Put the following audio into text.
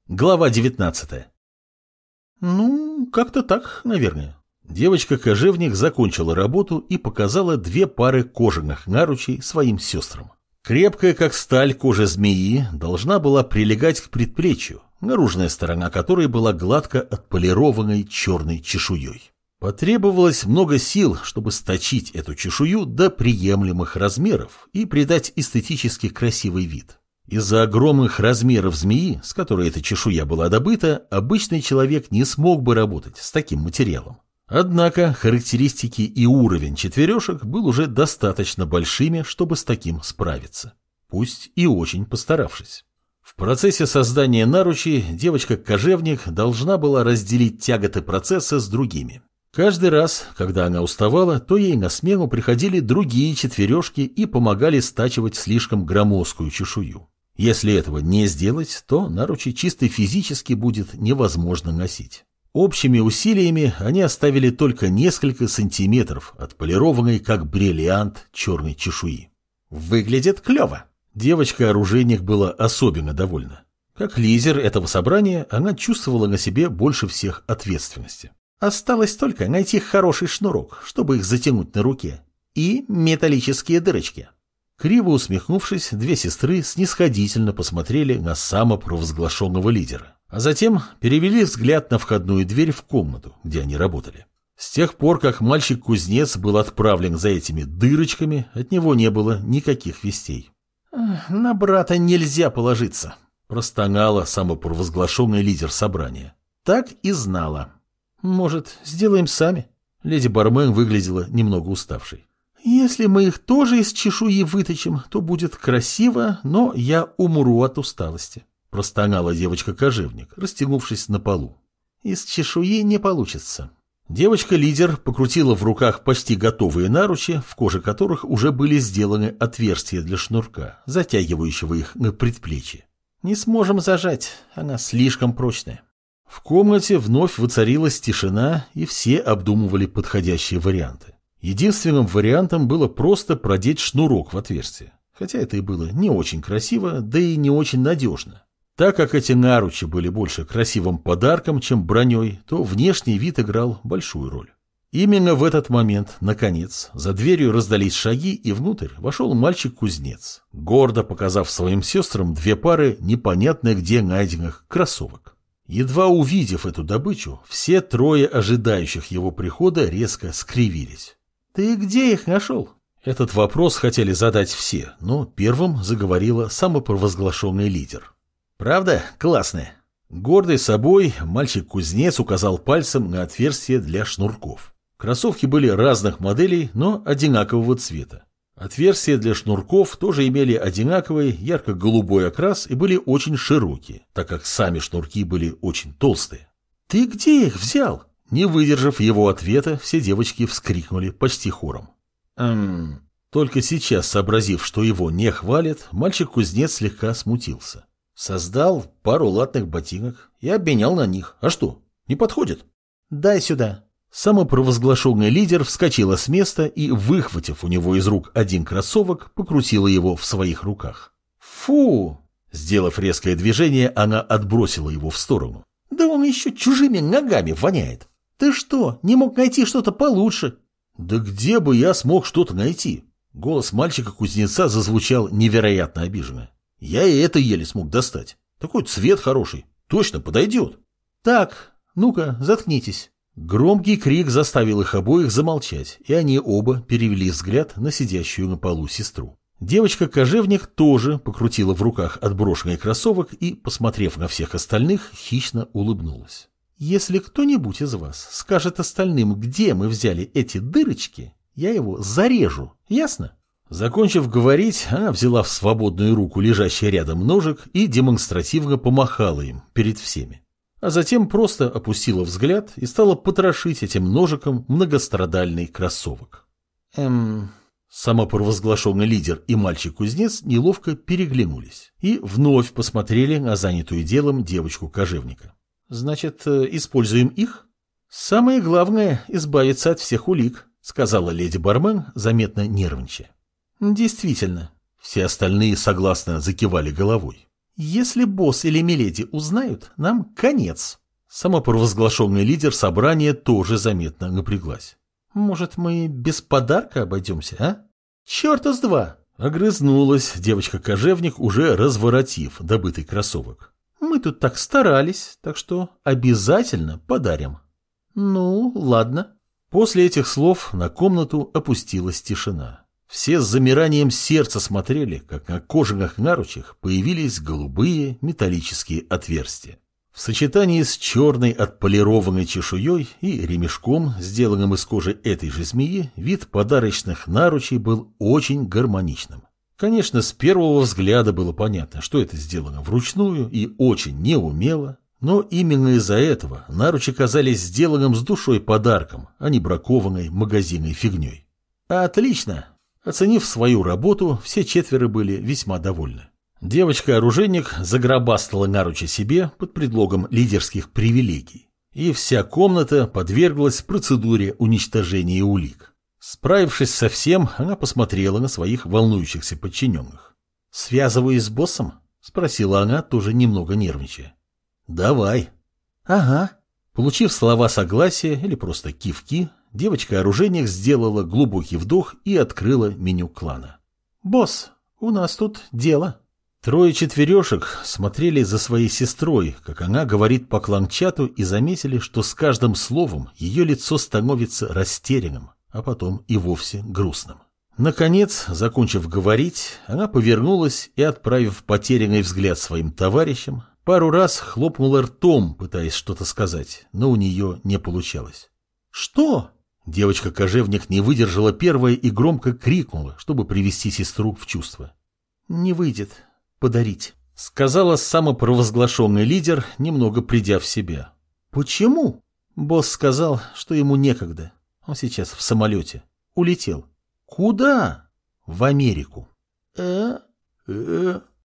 Глава 19. Ну, как-то так, наверное. Девочка-кожевник закончила работу и показала 2 пары кожаных наручей своим сестрам. Крепкая, как сталь, кожа змеи должна была прилегать к предплечью, наружная сторона которой была гладко отполированной черной чешуей. Потребовалось много сил, чтобы сточить эту чешую до приемлемых размеров и придать эстетически красивый вид. Из-за огромных размеров змеи, с которой эта чешуя была добыта, обычный человек не смог бы работать с таким материалом. Однако характеристики и уровень четверешек был уже достаточно большими, чтобы с таким справиться. Пусть и очень постаравшись. В процессе создания наручей девочка-кожевник должна была разделить тяготы процесса с другими. Каждый раз, когда она уставала, то ей на смену приходили другие четверешки и помогали стачивать слишком громоздкую чешую. Если этого не сделать, то наручи чисто физически будет невозможно носить. Общими усилиями они оставили только несколько сантиметров отполированной, как бриллиант, черной чешуи. Выглядит клево. Девочка-оружейник была особенно довольна. Как лидер этого собрания, она чувствовала на себе больше всех ответственности. Осталось только найти хороший шнурок, чтобы их затянуть на руке. И металлические дырочки. Криво усмехнувшись, 2 сестры снисходительно посмотрели на самопровозглашенного лидера, а затем перевели взгляд на входную дверь в комнату, где они работали. С тех пор, как мальчик-кузнец был отправлен за этими дырочками, от него не было никаких вестей. «На брата нельзя положиться», – простонала самопровозглашенный лидер собрания. «Так и знала». «Может, сделаем сами?» Леди Бармен выглядела немного уставшей. «Если мы их тоже из чешуи выточим, то будет красиво, но я умру от усталости», – простонала девочка-кожевник, растянувшись на полу. «Из чешуи не получится». Девочка-лидер покрутила в руках почти готовые наручи, в коже которых уже были сделаны отверстия для шнурка, затягивающего их на предплечье. «Не сможем зажать, она слишком прочная». В комнате вновь воцарилась тишина, и все обдумывали подходящие варианты. Единственным вариантом было просто продеть шнурок в отверстие, хотя это и было не очень красиво, да и не очень надежно. Так как эти наручи были больше красивым подарком, чем броней, то внешний вид играл большую роль. Именно в этот момент, наконец, за дверью раздались шаги, и внутрь вошел мальчик-кузнец, гордо показав своим сестрам 2 пары непонятно где найденных кроссовок. Едва увидев эту добычу, все 3 ожидающих его прихода резко скривились. «Ты где их нашел?» Этот вопрос хотели задать все, но первым заговорила самопровозглашенный лидер. «Правда? Классная». Гордый собой, мальчик-кузнец указал пальцем на отверстие для шнурков. Кроссовки были разных моделей, но одинакового цвета. Отверстия для шнурков тоже имели одинаковый ярко-голубой окрас и были очень широкие, так как сами шнурки были очень толстые. «Ты где их взял?» Не выдержав его ответа, все девочки вскрикнули почти хором. Только сейчас, сообразив, что его не хвалят, мальчик-кузнец слегка смутился. Создал пару латных ботинок и обменял на них. А что, не подходит? «Дай сюда». Самопровозглашенный лидер вскочила с места и, выхватив у него из рук один кроссовок, покрутила его в своих руках. «Фу!» Сделав резкое движение, она отбросила его в сторону. «Да он еще чужими ногами воняет. Ты что, не мог найти что-то получше?» «Да где бы я смог что-то найти?» Голос мальчика-кузнеца зазвучал невероятно обиженно. «Я и это еле смог достать. Такой цвет хороший. Точно подойдет». «Так, ну-ка, заткнитесь». Громкий крик заставил их обоих замолчать, и они оба перевели взгляд на сидящую на полу сестру. Девочка-кожевник тоже покрутила в руках отброшенный кроссовок и, посмотрев на всех остальных, хищно улыбнулась. «Если кто-нибудь из вас скажет остальным, где мы взяли эти дырочки, я его зарежу, ясно?» Закончив говорить, она взяла в свободную руку лежащий рядом ножик и демонстративно помахала им перед всеми. А затем просто опустила взгляд и стала потрошить этим ножиком многострадальный кроссовок. Самопровозглашенный лидер и мальчик-кузнец неловко переглянулись и вновь посмотрели на занятую делом девочку-кожевника. «Значит, используем их?» «Самое главное – избавиться от всех улик», – сказала леди Бармен, заметно нервничая. «Действительно». Все остальные согласно закивали головой. Если босс или миледи узнают, нам конец. Самопровозглашенный лидер собрания тоже заметно напряглась. Может, мы без подарка обойдемся, а? Черта с два! Огрызнулась девочка-кожевник, уже разворотив добытый кроссовок. Мы тут так старались, так что обязательно подарим. Ну, ладно. После этих слов на комнату опустилась тишина. Все с замиранием сердца смотрели, как на кожаных наручах появились голубые металлические отверстия. В сочетании с черной отполированной чешуей и ремешком, сделанным из кожи этой же змеи, вид подарочных наручей был очень гармоничным. Конечно, с первого взгляда было понятно, что это сделано вручную и очень неумело, но именно из-за этого наручи казались сделанным с душой подарком, а не бракованной магазинной фигней. Отлично! Оценив свою работу, все четверо были весьма довольны. Девочка-оружейник загробастала наручи себе под предлогом лидерских привилегий, и вся комната подверглась процедуре уничтожения улик. Справившись со всем, она посмотрела на своих волнующихся подчиненных. «Связываюсь с боссом?» — спросила она, тоже немного нервничая. «Давай». «Ага». Получив слова согласия или просто кивки, девочка-оружейник сделала глубокий вдох и открыла меню клана. «Босс, у нас тут дело». Трое четверешек смотрели за своей сестрой, как она говорит по клан-чату, и заметили, что с каждым словом ее лицо становится растерянным, а потом и вовсе грустным. Наконец, закончив говорить, она повернулась и, отправив потерянный взгляд своим товарищам, пару раз хлопнула ртом, пытаясь что-то сказать, но у нее не получалось. «Что?» Девочка-кожевник не выдержала первой и громко крикнула, чтобы привести сестру в чувство. «Не выйдет. Подарить», — сказала самопровозглашенный лидер, немного придя в себя. «Почему?» Босс сказал, что ему некогда. Он сейчас в самолете. Улетел. «Куда?» «В Америку».